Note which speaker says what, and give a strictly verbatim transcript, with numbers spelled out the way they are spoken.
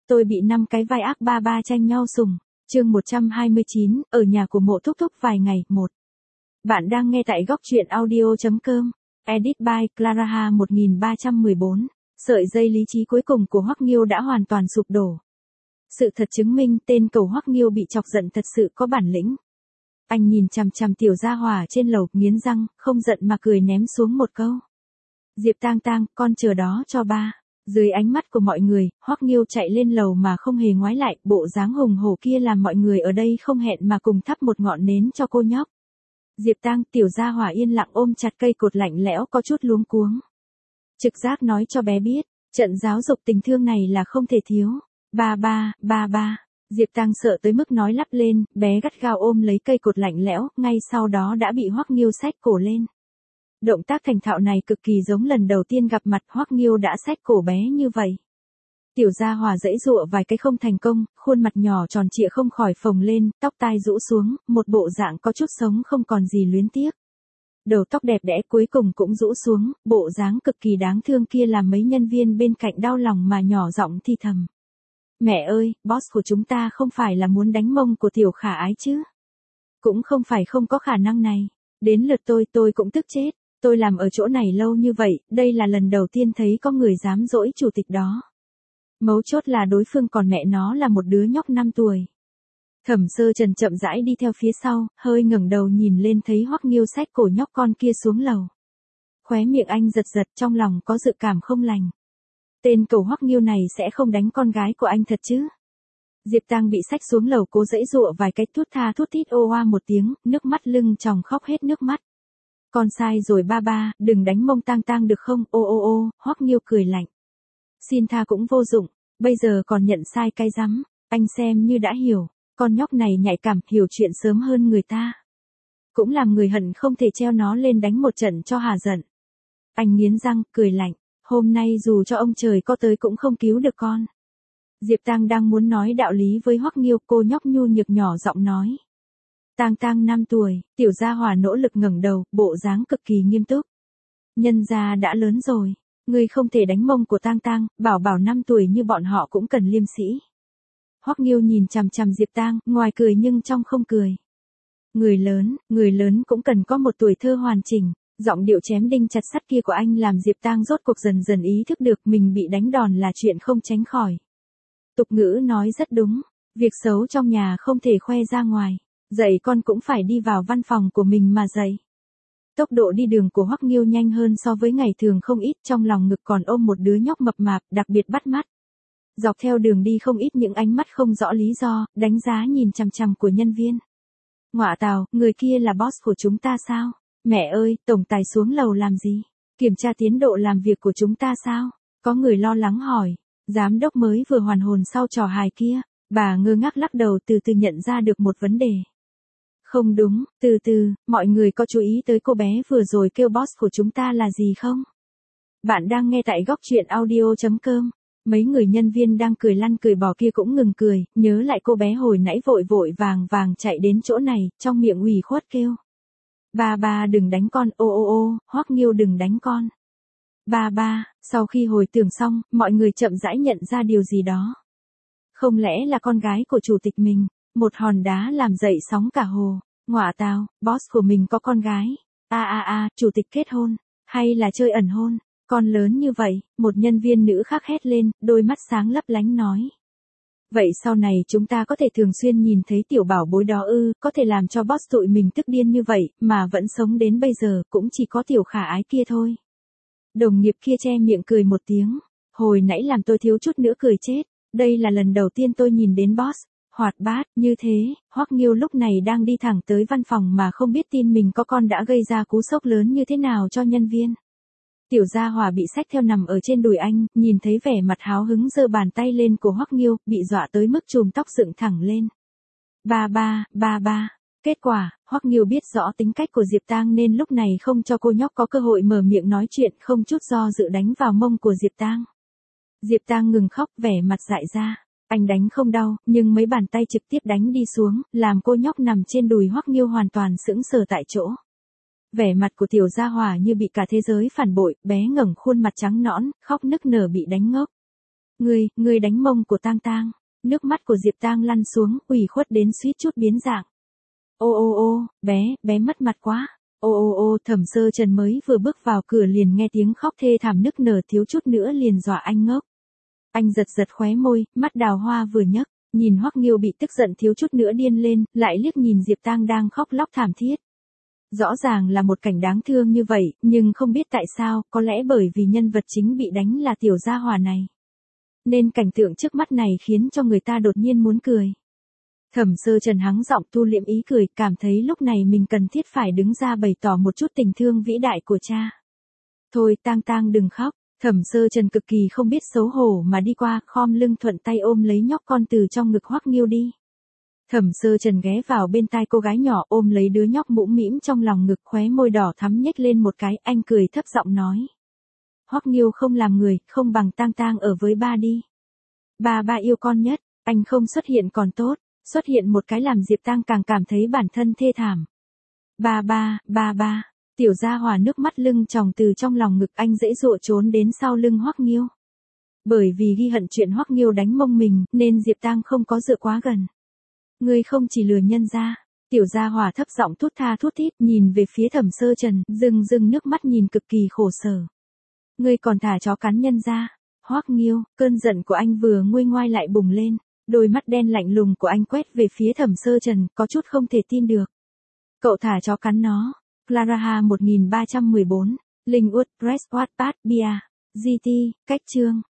Speaker 1: Tôi bị năm cái vai ác ba ba tranh nhau sủng. Chương một trăm hai mươi chín, ở nhà của Mộ Thúc Thúc vài ngày. Một. Bạn đang nghe tại góc truyện audio.com. Edit by Clara một nghìn ba trăm mười bốn. Sợi dây lý trí cuối cùng của Hoắc Nghiêu đã hoàn toàn sụp đổ. Sự thật chứng minh tên cẩu Hoắc Nghiêu bị chọc giận thật sự có bản lĩnh. Anh nhìn chằm chằm tiểu gia hỏa trên lầu, nghiến răng, không giận mà cười ném xuống một câu. Diệp Tang Tang, con chờ đó cho ba. Dưới ánh mắt của mọi người, Hoắc Nghiêu chạy lên lầu mà không hề ngoái lại, bộ dáng hùng hổ kia làm mọi người ở đây không hẹn mà cùng thắp một ngọn nến cho cô nhóc. Diệp Tang, tiểu gia hỏa yên lặng ôm chặt cây cột lạnh lẽo có chút luống cuống. Trực giác nói cho bé biết, trận giáo dục tình thương này là không thể thiếu. Ba ba, ba ba. Diệp Tang sợ tới mức nói lắp lên, bé gắt gao ôm lấy cây cột lạnh lẽo, ngay sau đó đã bị Hoắc Nghiêu xách cổ lên. Động tác thành thạo này cực kỳ giống lần đầu tiên gặp mặt Hoắc Nghiêu đã xách cổ bé như vậy. Tiểu gia hỏa giãy giụa vài cái không thành công, khuôn mặt nhỏ tròn trịa không khỏi phồng lên, tóc tai rũ xuống, một bộ dạng có chút sống không còn gì luyến tiếc. Đầu tóc đẹp đẽ cuối cùng cũng rũ xuống, bộ dáng cực kỳ đáng thương kia làm mấy nhân viên bên cạnh đau lòng mà nhỏ giọng thì thầm. Mẹ ơi, boss của chúng ta không phải là muốn đánh mông của tiểu khả ái chứ? Cũng không phải không có khả năng này. Đến lượt tôi tôi cũng tức chết. Tôi làm ở chỗ này lâu như vậy, đây là lần đầu tiên thấy có người dám dỗi chủ tịch đó. Mấu chốt là đối phương còn mẹ nó là một đứa nhóc năm tuổi. Thẩm Sơ Trần chậm rãi đi theo phía sau, hơi ngẩng đầu nhìn lên thấy Hoắc Nghiêu xách cổ nhóc con kia xuống lầu. Khóe miệng anh giật giật, trong lòng có dự cảm không lành. Tên cẩu Hoắc Nghiêu này sẽ không đánh con gái của anh thật chứ? Diệp Tang bị xách xuống lầu cố giãy giụa vài cái thút tha thút thít ô oa một tiếng, nước mắt lưng tròng khóc hết nước mắt. Con sai rồi ba ba, đừng đánh mông Tang Tang được không? Ô ô ô, Hoắc Nghiêu cười lạnh. Xin tha cũng vô dụng, bây giờ còn nhận sai cái rắm, anh xem như đã hiểu, con nhóc này nhạy cảm, hiểu chuyện sớm hơn người ta. Cũng làm người hận không thể treo nó lên đánh một trận cho hà giận. Anh nghiến răng, cười lạnh, hôm nay dù cho ông trời có tới cũng không cứu được con. Diệp Tang đang muốn nói đạo lý với Hoắc Nghiêu, cô nhóc nhu nhược nhỏ giọng nói. Tang Tang năm tuổi, tiểu gia hỏa nỗ lực ngẩng đầu, bộ dáng cực kỳ nghiêm túc. Nhân gia đã lớn rồi, ngươi không thể đánh mông của Tang Tang, bảo bảo năm tuổi như bọn họ cũng cần liêm sĩ. Hoắc Nghiêu nhìn chằm chằm Diệp Tang, ngoài cười nhưng trong không cười. Người lớn, người lớn cũng cần có một tuổi thơ hoàn chỉnh, giọng điệu chém đinh chặt sắt kia của anh làm Diệp Tang rốt cuộc dần dần ý thức được mình bị đánh đòn là chuyện không tránh khỏi. Tục ngữ nói rất đúng, việc xấu trong nhà không thể khoe ra ngoài. Dạy con cũng phải đi vào văn phòng của mình mà dạy. Tốc độ đi đường của Hoắc Nghiêu nhanh hơn so với ngày thường không ít, trong lòng ngực còn ôm một đứa nhóc mập mạp, đặc biệt bắt mắt. Dọc theo đường đi không ít những ánh mắt không rõ lý do, đánh giá nhìn chằm chằm của nhân viên. Ngọa tào, người kia là boss của chúng ta sao? Mẹ ơi, tổng tài xuống lầu làm gì? Kiểm tra tiến độ làm việc của chúng ta sao? Có người lo lắng hỏi. Giám đốc mới vừa hoàn hồn sau trò hài kia, bà ngơ ngác lắc đầu từ từ nhận ra được một vấn đề. Không đúng, từ từ, mọi người có chú ý tới cô bé vừa rồi kêu boss của chúng ta là gì không? Bạn đang nghe tại góc truyện audio.com. Mấy người nhân viên đang cười lăn cười bò kia cũng ngừng cười, nhớ lại cô bé hồi nãy vội vội vàng vàng chạy đến chỗ này, trong miệng ủy khuất kêu. Ba ba đừng đánh con, ô ô ô, Hoắc Nghiêu đừng đánh con. Ba ba, sau khi hồi tưởng xong, mọi người chậm rãi nhận ra điều gì đó. Không lẽ là con gái của chủ tịch mình? Một hòn đá làm dậy sóng cả hồ. Ngọa tào, boss của mình có con gái. A a a, chủ tịch kết hôn. Hay là chơi ẩn hôn. Con lớn như vậy, một nhân viên nữ khác hét lên, đôi mắt sáng lấp lánh nói. Vậy sau này chúng ta có thể thường xuyên nhìn thấy tiểu bảo bối đó ư, có thể làm cho boss tụi mình tức điên như vậy, mà vẫn sống đến bây giờ, cũng chỉ có tiểu khả ái kia thôi. Đồng nghiệp kia che miệng cười một tiếng. Hồi nãy làm tôi thiếu chút nữa cười chết. Đây là lần đầu tiên tôi nhìn đến boss. Hoạt bát, như thế, Hoắc Nghiêu lúc này đang đi thẳng tới văn phòng mà không biết tin mình có con đã gây ra cú sốc lớn như thế nào cho nhân viên. Tiểu gia hỏa bị xách theo nằm ở trên đùi anh, nhìn thấy vẻ mặt háo hứng giơ bàn tay lên của Hoắc Nghiêu, bị dọa tới mức chùm tóc dựng thẳng lên. Ba ba, ba ba. Kết quả, Hoắc Nghiêu biết rõ tính cách của Diệp Tang nên lúc này không cho cô nhóc có cơ hội mở miệng nói chuyện, không chút do dự đánh vào mông của Diệp Tang. Diệp Tang ngừng khóc, vẻ mặt dại ra. Anh đánh không đau, nhưng mấy bàn tay trực tiếp đánh đi xuống, làm cô nhóc nằm trên đùi Hoắc Nghiêu hoàn toàn sững sờ tại chỗ. Vẻ mặt của tiểu gia hỏa như bị cả thế giới phản bội, bé ngẩng khuôn mặt trắng nõn, khóc nức nở bị đánh ngốc. Ngươi, ngươi đánh mông của Tang Tang. Nước mắt của Diệp Tang lăn xuống, ủy khuất đến suýt chút biến dạng. Ô ô ô, bé, bé mất mặt quá. Ô ô ô, Thẩm Sơ Trần mới vừa bước vào cửa liền nghe tiếng khóc thê thảm nức nở, thiếu chút nữa liền dọa anh ngốc. Anh giật giật khóe môi, mắt đào hoa vừa nhấc, nhìn Hoắc Nghiêu bị tức giận thiếu chút nữa điên lên, lại liếc nhìn Diệp Tang đang khóc lóc thảm thiết. Rõ ràng là một cảnh đáng thương như vậy, nhưng không biết tại sao, có lẽ bởi vì nhân vật chính bị đánh là tiểu gia hỏa này. Nên cảnh tượng trước mắt này khiến cho người ta đột nhiên muốn cười. Thẩm Sơ Trần hắng giọng tu liệm ý cười, cảm thấy lúc này mình cần thiết phải đứng ra bày tỏ một chút tình thương vĩ đại của cha. Thôi Tang Tang đừng khóc. Thẩm Sơ Trần cực kỳ không biết xấu hổ mà đi qua, khom lưng thuận tay ôm lấy nhóc con từ trong ngực Hoắc Nghiêu đi. Thẩm Sơ Trần ghé vào bên tai cô gái nhỏ, ôm lấy đứa nhóc mũm mĩm trong lòng ngực, khóe môi đỏ thắm nhếch lên một cái, anh cười thấp giọng nói. Hoắc Nghiêu không làm người, không bằng Tang Tang ở với ba đi. Ba ba yêu con nhất, anh không xuất hiện còn tốt, xuất hiện một cái làm Diệp Tang càng cảm thấy bản thân thê thảm. Ba ba, ba ba, tiểu gia hỏa nước mắt lưng tròng từ trong lòng ngực anh dễ dụa trốn đến sau lưng Hoắc Nghiêu. Bởi vì ghi hận chuyện Hoắc Nghiêu đánh mông mình, nên Diệp Tang không có dựa quá gần. Ngươi không chỉ lừa nhân ra. Tiểu gia hỏa thấp giọng thút tha thút thít nhìn về phía Thẩm Sơ Trần, rưng rưng nước mắt nhìn cực kỳ khổ sở. Ngươi còn thả chó cắn nhân ra. Hoắc Nghiêu, cơn giận của anh vừa nguôi ngoai lại bùng lên, đôi mắt đen lạnh lùng của anh quét về phía Thẩm Sơ Trần, có chút không thể tin được. Cậu thả chó cắn nó. Clara một nghìn ba trăm mười bốn, Linh Uất Press Wattpad Bia, giê tê, cách chương.